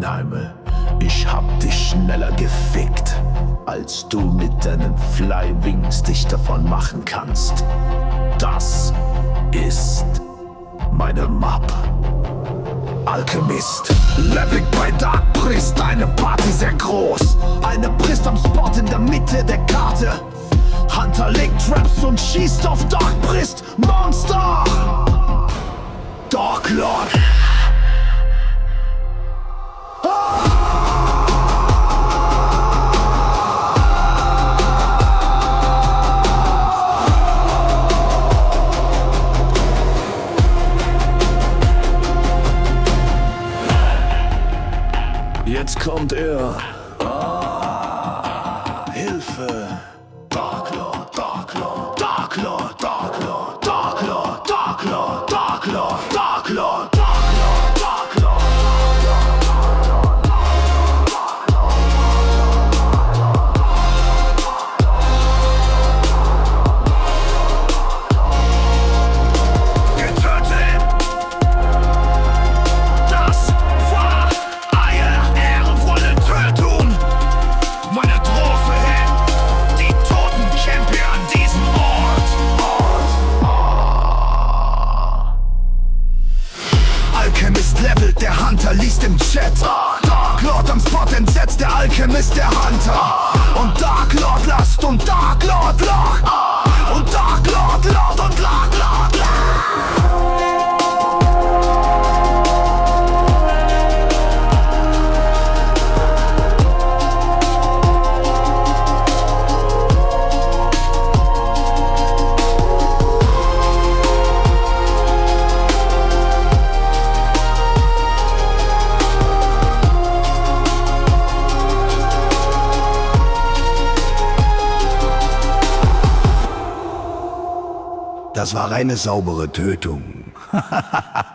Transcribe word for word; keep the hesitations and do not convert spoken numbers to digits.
Oppenheimer, ich hab dich schneller gefickt, als du mit deinen Flywings dich davon machen kannst. Das ist meine Map. Alchemist, Level bei Dark Priest, eine Party sehr groß. Eine Priest am Spot in der Mitte der Karte. Hunter legt Traps und schießt auf Dark Priest. Monster! Dark Lord. Jetzt kommt er. Ah, Hilfe. Dark Lord, Dark Lord, Dark Lord, Dark Lord, Dark Lord, Dark Lord, Dark Lord, Dark Lord, Dark Lord, Dark Lord. Level, der Hunter liest im Chat. Dark Lord am Spot entsetzt, der Alchemist, der Hunter. Und Dark Lord Last und Dark Lord Loch. Und Dark Lord Lord und Loch, Lord, Lord. Das war reine saubere Tötung.